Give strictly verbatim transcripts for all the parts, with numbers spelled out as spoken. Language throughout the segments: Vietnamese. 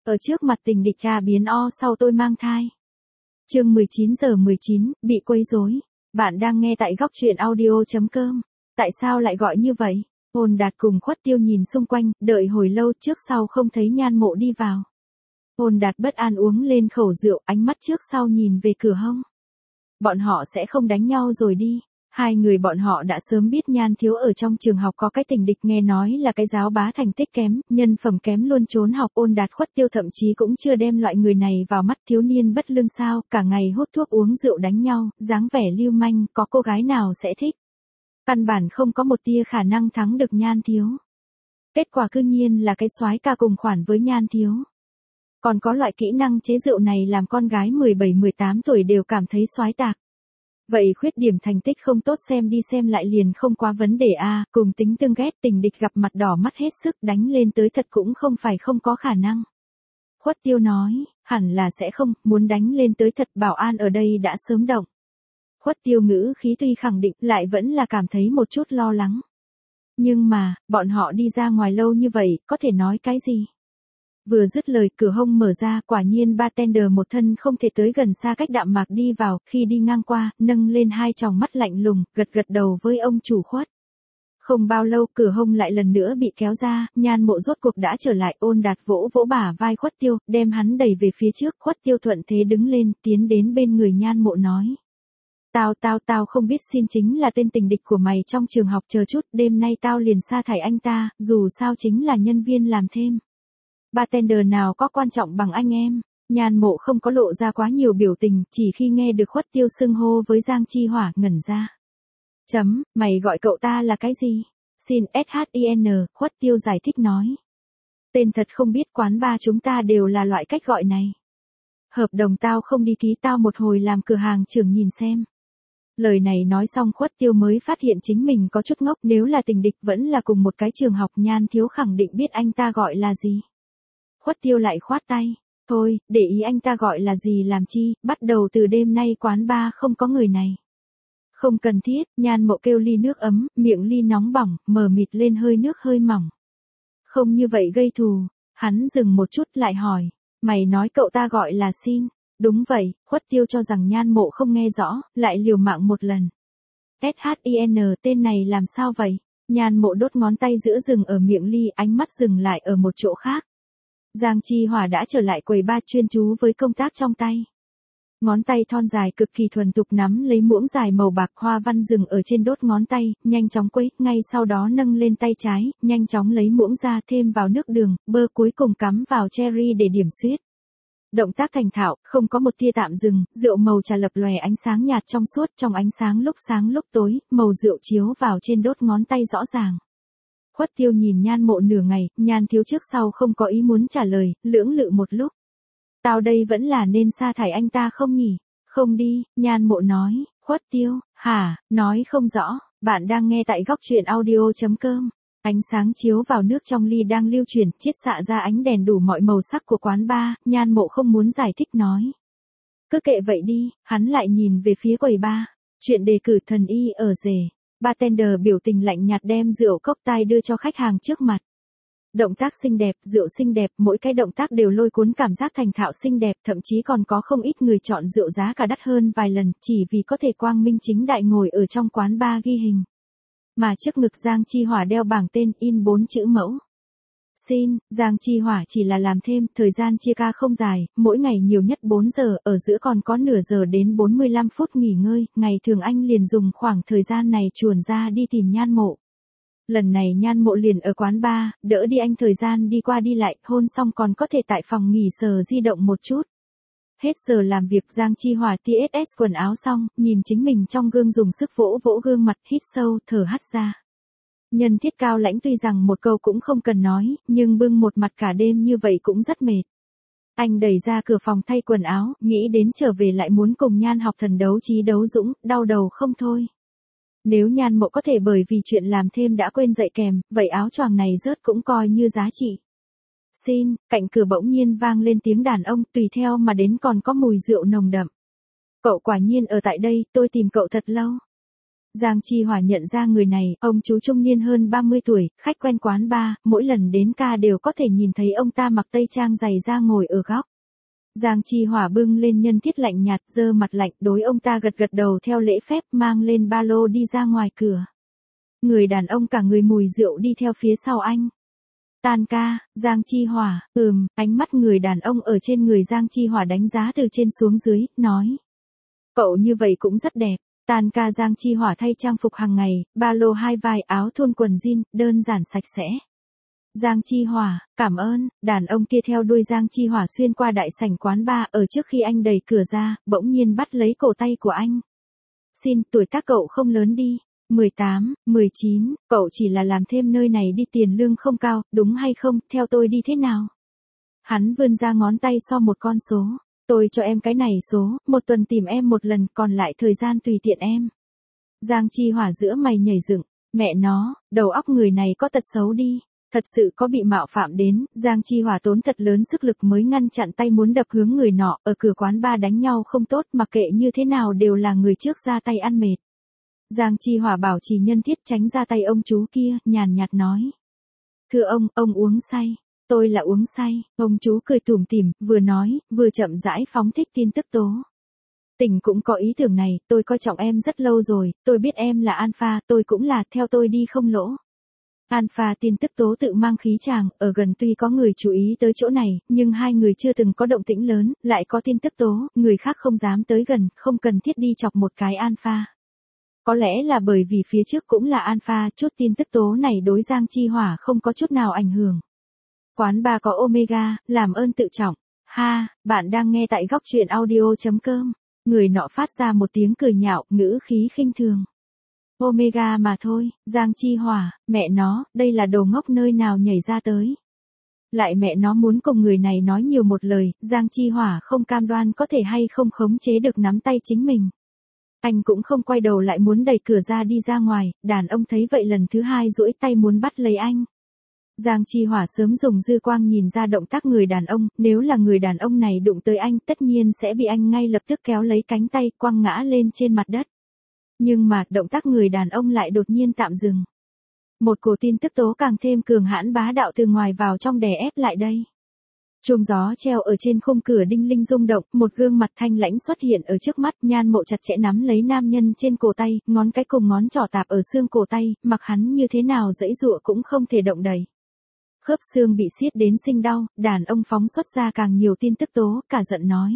Ở trước mặt tình địch cha biến o sau tôi mang thai. Chương mười chín giờ mười chín, bị quấy rối. Bạn đang nghe tại góc truyện audio chấm com. Tại sao lại gọi như vậy? Ôn Đạt cùng Khuất Tiêu nhìn xung quanh, đợi hồi lâu trước sau không thấy Nhan Mộ đi vào. Ôn Đạt bất an uống lên khẩu rượu, ánh mắt trước sau nhìn về cửa hông. Bọn họ sẽ không đánh nhau rồi đi. Hai người bọn họ đã sớm biết Nhan Thiếu ở trong trường học có cái tình địch, nghe nói là cái giáo bá thành tích kém, nhân phẩm kém luôn trốn học. Ôn Đạt Khuất Tiêu thậm chí cũng chưa đem loại người này vào mắt. Thiếu niên bất lương sao, cả ngày hút thuốc uống rượu đánh nhau, dáng vẻ lưu manh, có cô gái nào sẽ thích. Căn bản không có một tia khả năng thắng được Nhan Thiếu. Kết quả cư nhiên là cái soái ca cùng khoản với Nhan Thiếu. Còn có loại kỹ năng chế rượu này làm con gái mười bảy mười tám tuổi đều cảm thấy soái tạc. Vậy khuyết điểm thành tích không tốt xem đi xem lại liền không quá vấn đề a, cùng tính tương ghét, tình địch gặp mặt đỏ mắt hết sức, đánh lên tới thật cũng không phải không có khả năng. Khuất Tiêu nói, hẳn là sẽ không, muốn đánh lên tới thật bảo an ở đây đã sớm động. Khuất Tiêu ngữ khí tuy khẳng định lại vẫn là cảm thấy một chút lo lắng. Nhưng mà, bọn họ đi ra ngoài lâu như vậy, có thể nói cái gì? Vừa dứt lời, cửa hông mở ra, quả nhiên bartender một thân không thể tới gần xa cách đạm mạc đi vào, khi đi ngang qua, nâng lên hai tròng mắt lạnh lùng, gật gật đầu với ông chủ Khuất. Không bao lâu, cửa hông lại lần nữa bị kéo ra, Nhan Mộ rốt cuộc đã trở lại. Ôn Đạt vỗ vỗ bả vai Khuất Tiêu, đem hắn đẩy về phía trước. Khuất Tiêu thuận thế đứng lên, tiến đến bên người Nhan Mộ nói. Tao tao tao không biết xin chính là tên tình địch của mày trong trường học, chờ chút, đêm nay tao liền sa thải anh ta, dù sao chính là nhân viên làm thêm. Bartender nào có quan trọng bằng anh em. Nhan Mộ không có lộ ra quá nhiều biểu tình, chỉ khi nghe được Khuất Tiêu xưng hô với Giang Chi Hỏa ngẩn ra. Chấm, mày gọi cậu ta là cái gì? Xin sin, Khuất Tiêu giải thích nói. Tên thật không biết, quán bar chúng ta đều là loại cách gọi này. Hợp đồng tao không đi ký, tao một hồi làm cửa hàng trưởng nhìn xem. Lời này nói xong Khuất Tiêu mới phát hiện chính mình có chút ngốc, nếu là tình địch vẫn là cùng một cái trường học, Nhan Thiếu khẳng định biết anh ta gọi là gì. Khuất Tiêu lại khoát tay, thôi, để ý anh ta gọi là gì làm chi, bắt đầu từ đêm nay quán bar không có người này. Không cần thiết, Nhan Mộ kêu ly nước ấm, miệng ly nóng bỏng, mờ mịt lên hơi nước hơi mỏng. Không như vậy gây thù, hắn dừng một chút lại hỏi, mày nói cậu ta gọi là xin. Đúng vậy, Khuất Tiêu cho rằng Nhan Mộ không nghe rõ, lại liều mạng một lần. sin, tên này làm sao vậy? Nhan Mộ đốt ngón tay giữa rừng ở miệng ly, ánh mắt dừng lại ở một chỗ khác. Giang Chi Hỏa đã trở lại quầy bar chuyên chú với công tác trong tay. Ngón tay thon dài cực kỳ thuần thục nắm lấy muỗng dài màu bạc, hoa văn rừng ở trên đốt ngón tay, nhanh chóng quấy, ngay sau đó nâng lên tay trái, nhanh chóng lấy muỗng ra, thêm vào nước đường, bơ, cuối cùng cắm vào cherry để điểm xuyết. Động tác thành thạo, không có một tia tạm dừng, rượu màu trà lập lòe ánh sáng nhạt trong suốt, trong ánh sáng lúc sáng lúc tối, màu rượu chiếu vào trên đốt ngón tay rõ ràng. Khuất Tiêu nhìn Nhan Mộ nửa ngày, Nhan Thiếu trước sau không có ý muốn trả lời, lưỡng lự một lúc. Tao đây vẫn là nên sa thải anh ta không nhỉ? Không đi, Nhan Mộ nói. Khuất Tiêu, hả, nói không rõ, bạn đang nghe tại góc truyện audio chấm com. Ánh sáng chiếu vào nước trong ly đang lưu chuyển, chiết xạ ra ánh đèn đủ mọi màu sắc của quán bar. Nhan Mộ không muốn giải thích nói. Cứ kệ vậy đi, hắn lại nhìn về phía quầy bar. Chuyện đề cử thần y ở rể. Bartender biểu tình lạnh nhạt đem rượu cocktail đưa cho khách hàng trước mặt. Động tác xinh đẹp, rượu xinh đẹp, mỗi cái động tác đều lôi cuốn cảm giác thành thạo xinh đẹp, thậm chí còn có không ít người chọn rượu giá cả đắt hơn vài lần, chỉ vì có thể quang minh chính đại ngồi ở trong quán bar ghi hình. Mà trước ngực Giang Chi Hỏa đeo bảng tên in bốn chữ mẫu. Xin, Giang Chi Hỏa chỉ là làm thêm, thời gian chia ca không dài, mỗi ngày nhiều nhất bốn giờ, ở giữa còn có nửa giờ đến bốn mươi lăm phút nghỉ ngơi, ngày thường anh liền dùng khoảng thời gian này chuồn ra đi tìm Nhan Mộ. Lần này Nhan Mộ liền ở quán bar, đỡ đi anh thời gian đi qua đi lại, hôn xong còn có thể tại phòng nghỉ sờ di động một chút. Hết giờ làm việc, Giang Chi Hỏa tê ét ét quần áo xong, nhìn chính mình trong gương dùng sức vỗ vỗ gương mặt, hít sâu, thở hắt ra. Nhân thiết cao lãnh tuy rằng một câu cũng không cần nói, nhưng bưng một mặt cả đêm như vậy cũng rất mệt. Anh đẩy ra cửa phòng thay quần áo, nghĩ đến trở về lại muốn cùng Nhan học thần đấu trí đấu dũng, đau đầu không thôi. Nếu Nhan Mộ có thể bởi vì chuyện làm thêm đã quên dậy kèm, vậy áo choàng này rớt cũng coi như giá trị. Xin, cạnh cửa bỗng nhiên vang lên tiếng đàn ông, tùy theo mà đến còn có mùi rượu nồng đậm. Cậu quả nhiên ở tại đây, tôi tìm cậu thật lâu. Giang Chi Hỏa nhận ra người này, ông chú trung niên hơn ba mươi tuổi, khách quen quán bar, mỗi lần đến ca đều có thể nhìn thấy ông ta mặc tây trang giày da ngồi ở góc. Giang Chi Hỏa bưng lên nhân thiết lạnh nhạt, giơ mặt lạnh, đối ông ta gật gật đầu theo lễ phép, mang lên ba lô đi ra ngoài cửa. Người đàn ông cả người mùi rượu đi theo phía sau anh. Tan ca, Giang Chi Hỏa, ừm, ánh mắt người đàn ông ở trên người Giang Chi Hỏa đánh giá từ trên xuống dưới, nói. Cậu như vậy cũng rất đẹp. Tan ca Giang Chi Hỏa thay trang phục hàng ngày, ba lô hai vai, áo thun quần jean, đơn giản sạch sẽ. Giang Chi Hỏa, cảm ơn, đàn ông kia theo đuôi Giang Chi Hỏa xuyên qua đại sảnh quán bar, ở trước khi anh đẩy cửa ra, bỗng nhiên bắt lấy cổ tay của anh. Xin, tuổi tác cậu không lớn đi. mười tám, mười chín, cậu chỉ là làm thêm nơi này đi, tiền lương không cao, đúng hay không, theo tôi đi thế nào? Hắn vươn ra ngón tay so một con số. Tôi cho em cái này số, một tuần tìm em một lần, còn lại thời gian tùy tiện em. Giang Chi Hỏa giữa mày nhảy dựng, mẹ nó, đầu óc người này có tật xấu đi. Thật sự có bị mạo phạm đến, Giang Chi Hỏa tốn thật lớn sức lực mới ngăn chặn tay muốn đập hướng người nọ, ở cửa quán bar đánh nhau không tốt, mặc kệ như thế nào đều là người trước ra tay ăn mệt. Giang Chi Hỏa bảo trì nhân thiết tránh ra tay ông chú kia, nhàn nhạt nói. Thưa ông, ông uống say. Tôi là uống say, ông chú cười tủm tỉm, vừa nói, vừa chậm rãi phóng thích tin tức tố. Tình cũng có ý tưởng này, tôi coi trọng em rất lâu rồi, tôi biết em là Alpha, tôi cũng là, theo tôi đi không lỗ. Alpha tin tức tố tự mang khí chàng, ở gần tuy có người chú ý tới chỗ này, nhưng hai người chưa từng có động tĩnh lớn, lại có tin tức tố, người khác không dám tới gần, không cần thiết đi chọc một cái Alpha. Có lẽ là bởi vì phía trước cũng là Alpha, chút tin tức tố này đối Giang Chi Hỏa không có chút nào ảnh hưởng. Quán bar có Omega, làm ơn tự trọng. Ha, bạn đang nghe tại góc truyện audio chấm com. Người nọ phát ra một tiếng cười nhạo, ngữ khí khinh thường. Omega mà thôi, Giang Chi Hỏa, mẹ nó, đây là đồ ngốc nơi nào nhảy ra tới. Lại mẹ nó muốn cùng người này nói nhiều một lời, Giang Chi Hỏa không cam đoan có thể hay không khống chế được nắm tay chính mình. Anh cũng không quay đầu lại muốn đẩy cửa ra đi ra ngoài, đàn ông thấy vậy lần thứ hai duỗi tay muốn bắt lấy anh. Giang Chi Hỏa sớm dùng dư quang nhìn ra động tác người đàn ông, nếu là người đàn ông này đụng tới anh tất nhiên sẽ bị anh ngay lập tức kéo lấy cánh tay quăng ngã lên trên mặt đất. Nhưng mà, động tác người đàn ông lại đột nhiên tạm dừng. Một cổ tin tức tố càng thêm cường hãn bá đạo từ ngoài vào trong đè ép lại đây. Chuông gió treo ở trên khung cửa đinh linh rung động, một gương mặt thanh lãnh xuất hiện ở trước mắt, Nhan Mộ chặt chẽ nắm lấy nam nhân trên cổ tay, ngón cái cùng ngón trỏ tạp ở xương cổ tay, mặc hắn như thế nào giãy giụa cũng không thể động đậy. Khớp xương bị siết đến sinh đau, đàn ông phóng xuất ra càng nhiều tin tức tố, cả giận nói.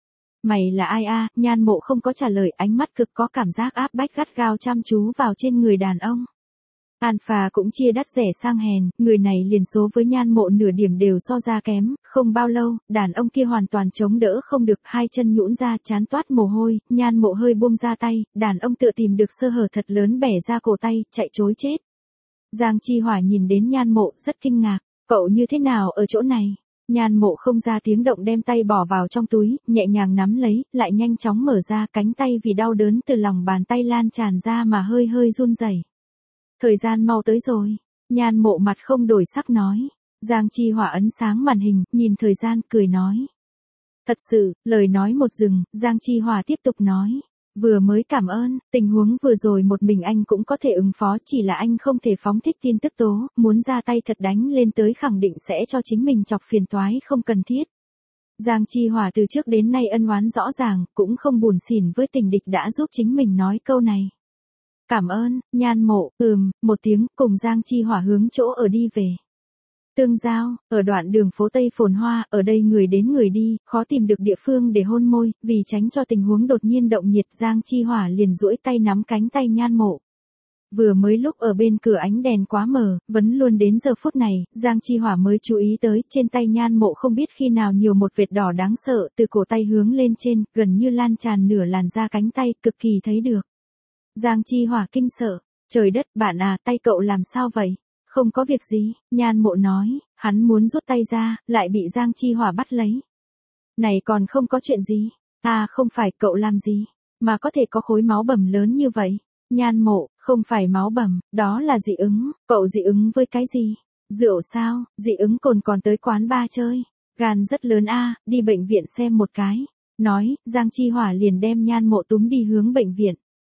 Mày là ai a? Nhan Mộ không có trả lời, ánh mắt cực có cảm giác áp bách gắt gao chăm chú vào trên người đàn ông. Alpha cũng chia đắt rẻ sang hèn, người này liền số với Nhan Mộ nửa điểm đều so ra kém, không bao lâu, đàn ông kia hoàn toàn chống đỡ không được, hai chân nhũn ra, chán toát mồ hôi, Nhan Mộ hơi buông ra tay, đàn ông tựa tìm được sơ hở thật lớn bẻ ra cổ tay, chạy trối chết. Giang Chi Hỏa nhìn đến Nhan Mộ, rất kinh ngạc, cậu như thế nào ở chỗ này? Nhan Mộ không ra tiếng động đem tay bỏ vào trong túi, nhẹ nhàng nắm lấy, lại nhanh chóng mở ra, cánh tay vì đau đớn từ lòng bàn tay lan tràn ra mà hơi hơi run rẩy. Thời gian mau tới rồi. Nhan Mộ mặt không đổi sắc nói. Giang Chi Hỏa ấn sáng màn hình, nhìn thời gian, cười nói. Thật sự, lời nói một dừng, Giang Chi Hỏa tiếp tục nói. Vừa mới cảm ơn, tình huống vừa rồi một mình anh cũng có thể ứng phó, chỉ là anh không thể phóng thích tin tức tố, muốn ra tay thật đánh lên tới khẳng định sẽ cho chính mình chọc phiền toái không cần thiết. Giang Chi Hỏa từ trước đến nay ân oán rõ ràng, cũng không buồn xỉn với tình địch đã giúp chính mình nói câu này. Cảm ơn, Nhan Mộ, ừm, một tiếng, cùng Giang Chi Hỏa hướng chỗ ở đi về. Tương giao, ở đoạn đường phố Tây phồn hoa, ở đây người đến người đi, khó tìm được địa phương để hôn môi, vì tránh cho tình huống đột nhiên động nhiệt, Giang Chi Hỏa liền duỗi tay nắm cánh tay Nhan Mộ. Vừa mới lúc ở bên cửa ánh đèn quá mờ, vẫn luôn đến giờ phút này, Giang Chi Hỏa mới chú ý tới, trên tay Nhan Mộ không biết khi nào nhiều một vệt đỏ đáng sợ, từ cổ tay hướng lên trên, gần như lan tràn nửa làn da cánh tay, cực kỳ thấy được. Giang Chi Hỏa kinh sợ, trời đất, bạn à, tay cậu làm sao vậy? Không có việc gì, Nhan Mộ nói, hắn muốn rút tay ra, lại bị Giang Chi Hỏa bắt lấy. Này còn không có chuyện gì, à không phải cậu làm gì, mà có thể có khối máu bầm lớn như vậy. Nhan Mộ, không phải máu bầm, đó là dị ứng, cậu dị ứng với cái gì? Rượu sao, dị ứng cồn còn tới quán bar chơi, gan rất lớn a, đi bệnh viện xem một cái. Nói, Giang Chi Hỏa liền đem Nhan Mộ túm đi hướng bệnh viện.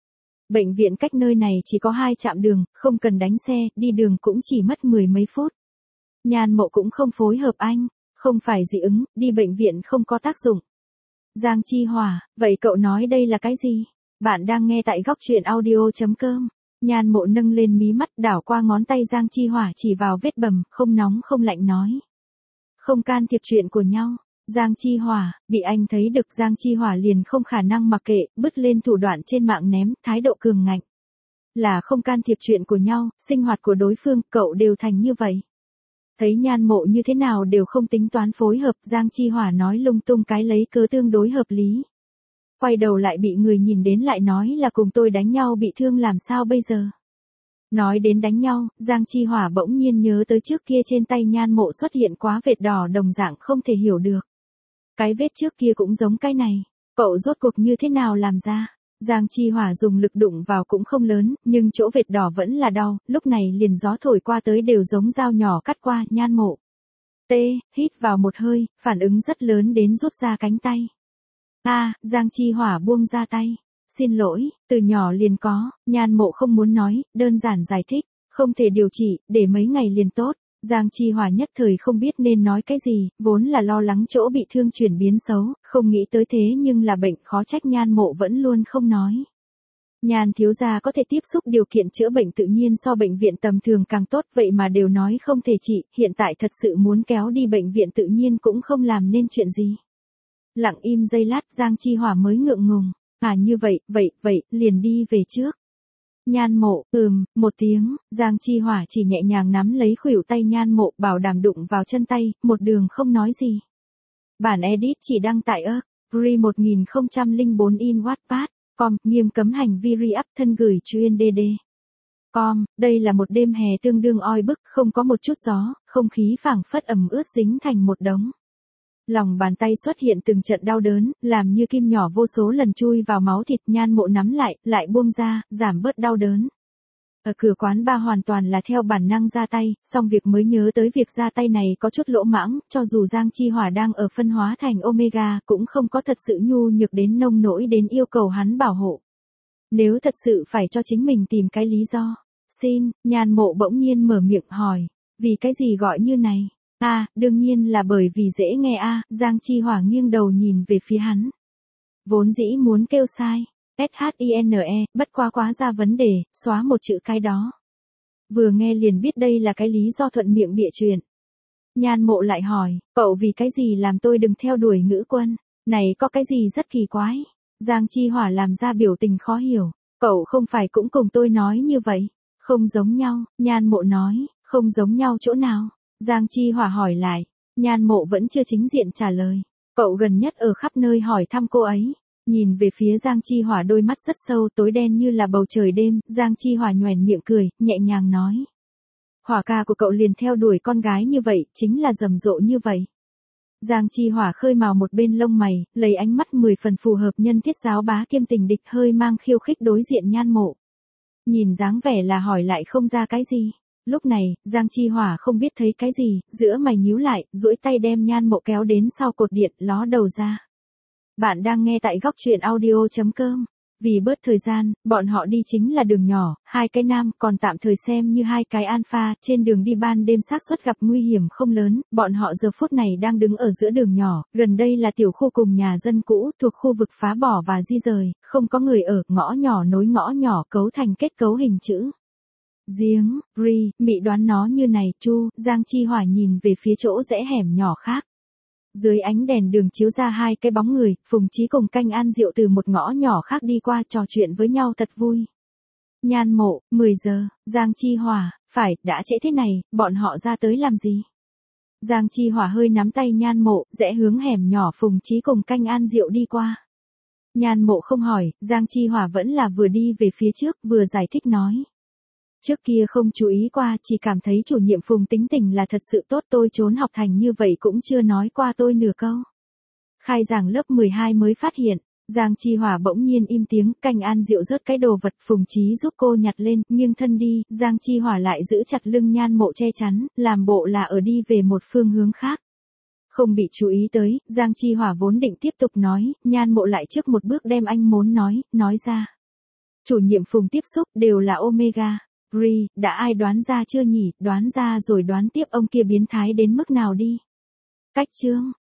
Bệnh viện cách nơi này chỉ có hai trạm đường, không cần đánh xe, đi đường cũng chỉ mất mười mấy phút. Nhan Mộ cũng không phối hợp anh, không phải dị ứng, đi bệnh viện không có tác dụng. Giang Chi Hỏa, vậy cậu nói đây là cái gì? Bạn đang nghe tại góc truyện audio.com. Nhan Mộ nâng lên mí mắt đảo qua ngón tay Giang Chi Hỏa chỉ vào vết bầm, không nóng không lạnh nói. Không can thiệp chuyện của nhau. Giang Chi Hỏa, bị anh thấy được Giang Chi Hỏa liền không khả năng mặc kệ, bứt lên thủ đoạn trên mạng ném, thái độ cường ngạnh. Là không can thiệp chuyện của nhau, sinh hoạt của đối phương, cậu đều thành như vậy. Thấy Nhan Mộ như thế nào đều không tính toán phối hợp, Giang Chi Hỏa nói lung tung cái lấy cớ tương đối hợp lý. Quay đầu lại bị người nhìn đến lại nói là cùng tôi đánh nhau bị thương làm sao bây giờ. Nói đến đánh nhau, Giang Chi Hỏa bỗng nhiên nhớ tới trước kia trên tay Nhan Mộ xuất hiện quá vệt đỏ đồng dạng không thể hiểu được. Cái vết trước kia cũng giống cái này, cậu rốt cuộc như thế nào làm ra? Giang Chi Hỏa dùng lực đụng vào cũng không lớn, nhưng chỗ vệt đỏ vẫn là đau, lúc này liền gió thổi qua tới đều giống dao nhỏ cắt qua. Nhan Mộ T, hít vào một hơi, phản ứng rất lớn đến rút ra cánh tay. A, à, Giang Chi Hỏa buông ra tay. Xin lỗi, từ nhỏ liền có. Nhan Mộ không muốn nói, đơn giản giải thích, không thể điều trị, để mấy ngày liền tốt. Giang Chi Hỏa nhất thời không biết nên nói cái gì, vốn là lo lắng chỗ bị thương chuyển biến xấu, không nghĩ tới thế nhưng là bệnh khó trách Nhan Mộ vẫn luôn không nói. Nhan thiếu gia có thể tiếp xúc điều kiện chữa bệnh tự nhiên so bệnh viện tầm thường càng tốt vậy mà đều nói không thể trị, hiện tại thật sự muốn kéo đi bệnh viện tự nhiên cũng không làm nên chuyện gì. Lặng im giây lát Giang Chi Hỏa mới ngượng ngùng, à như vậy, vậy, vậy, liền đi về trước. Nhan Mộ, ừm, một tiếng, Giang Chi Hỏa chỉ nhẹ nhàng nắm lấy khuỷu tay Nhan Mộ bảo đảm đụng vào chân tay, một đường không nói gì. Bản edit chỉ đăng tại ơ, Free một nghìn không trăm lẻ bốn in Wattpad, com, nghiêm cấm hành vi re-up thân gửi chuyên đê đê. Com, đây là một đêm hè tương đương oi bức, không có một chút gió, không khí phảng phất ẩm ướt dính thành một đống. Lòng bàn tay xuất hiện từng trận đau đớn, làm như kim nhỏ vô số lần chui vào máu thịt. Nhan Mộ nắm lại, lại buông ra, giảm bớt đau đớn. Ở cửa quán ba hoàn toàn là theo bản năng ra tay, xong việc mới nhớ tới việc ra tay này có chút lỗ mãng, cho dù Giang Chi Hỏa đang ở phân hóa thành Omega cũng không có thật sự nhu nhược đến nông nỗi đến yêu cầu hắn bảo hộ. Nếu thật sự phải cho chính mình tìm cái lý do. Xin, Nhan Mộ bỗng nhiên mở miệng hỏi, vì cái gì gọi như này? A, à, đương nhiên là bởi vì dễ nghe a, à, Giang Chi Hỏa nghiêng đầu nhìn về phía hắn. Vốn dĩ muốn kêu sai, S H I N E, bất quá quá ra vấn đề, xóa một chữ cái đó. Vừa nghe liền biết đây là cái lý do thuận miệng bịa chuyện. Nhan Mộ lại hỏi, cậu vì cái gì làm tôi đừng theo đuổi Ngữ Quân, này có cái gì rất kỳ quái. Giang Chi Hỏa làm ra biểu tình khó hiểu, cậu không phải cũng cùng tôi nói như vậy, không giống nhau. Nhan Mộ nói, không giống nhau chỗ nào? Giang Chi Hỏa hỏi lại, Nhan Mộ vẫn chưa chính diện trả lời, cậu gần nhất ở khắp nơi hỏi thăm cô ấy. Nhìn về phía Giang Chi Hỏa đôi mắt rất sâu tối đen như là bầu trời đêm, Giang Chi Hỏa nhoẻn miệng cười, nhẹ nhàng nói. Hỏa ca của cậu liền theo đuổi con gái như vậy, chính là rầm rộ như vậy. Giang Chi Hỏa khơi mào một bên lông mày, lấy ánh mắt mười phần phù hợp nhân thiết giáo bá kiêm tình địch hơi mang khiêu khích đối diện Nhan Mộ. Nhìn dáng vẻ là hỏi lại không ra cái gì. Lúc này, Giang Chi Hỏa không biết thấy cái gì, giữa mày nhíu lại, duỗi tay đem Nhan Mộ kéo đến sau cột điện, ló đầu ra. Bạn đang nghe tại góc truyện audio.com. Vì bớt thời gian, bọn họ đi chính là đường nhỏ, hai cái nam còn tạm thời xem như hai cái alpha, trên đường đi ban đêm xác suất gặp nguy hiểm không lớn, bọn họ giờ phút này đang đứng ở giữa đường nhỏ, gần đây là tiểu khu cùng nhà dân cũ, thuộc khu vực phá bỏ và di rời, không có người ở, ngõ nhỏ nối ngõ nhỏ cấu thành kết cấu hình chữ. Giếng, Ri, mị đoán nó như này, Chu, Giang Chi Hỏa nhìn về phía chỗ rẽ hẻm nhỏ khác. Dưới ánh đèn đường chiếu ra hai cái bóng người, Phùng Chí cùng Canh An Diệu từ một ngõ nhỏ khác đi qua trò chuyện với nhau thật vui. Nhan Mộ, mười giờ, Giang Chi Hỏa, phải, đã trễ thế này, bọn họ ra tới làm gì? Giang Chi Hỏa hơi nắm tay Nhan Mộ, rẽ hướng hẻm nhỏ Phùng Chí cùng Canh An Diệu đi qua. Nhan Mộ không hỏi, Giang Chi Hỏa vẫn là vừa đi về phía trước, vừa giải thích nói. Trước kia không chú ý qua, chỉ cảm thấy chủ nhiệm Phùng tính tình là thật sự tốt, tôi trốn học thành như vậy cũng chưa nói qua tôi nửa câu. Khai giảng lớp mười hai mới phát hiện, Giang Chi Hỏa bỗng nhiên im tiếng, Canh An Diệu rớt cái đồ vật, Phùng Chí giúp cô nhặt lên, nghiêng thân đi, Giang Chi Hỏa lại giữ chặt lưng Nhan Mộ che chắn, làm bộ là ở đi về một phương hướng khác. Không bị chú ý tới, Giang Chi Hỏa vốn định tiếp tục nói, Nhan Mộ lại trước một bước đem anh muốn nói, nói ra. chủ nhiệm Phùng tiếp xúc đều là Omega. Ri, đã ai đoán ra chưa nhỉ, đoán ra rồi đoán tiếp ông kia biến thái đến mức nào đi. Cách chương.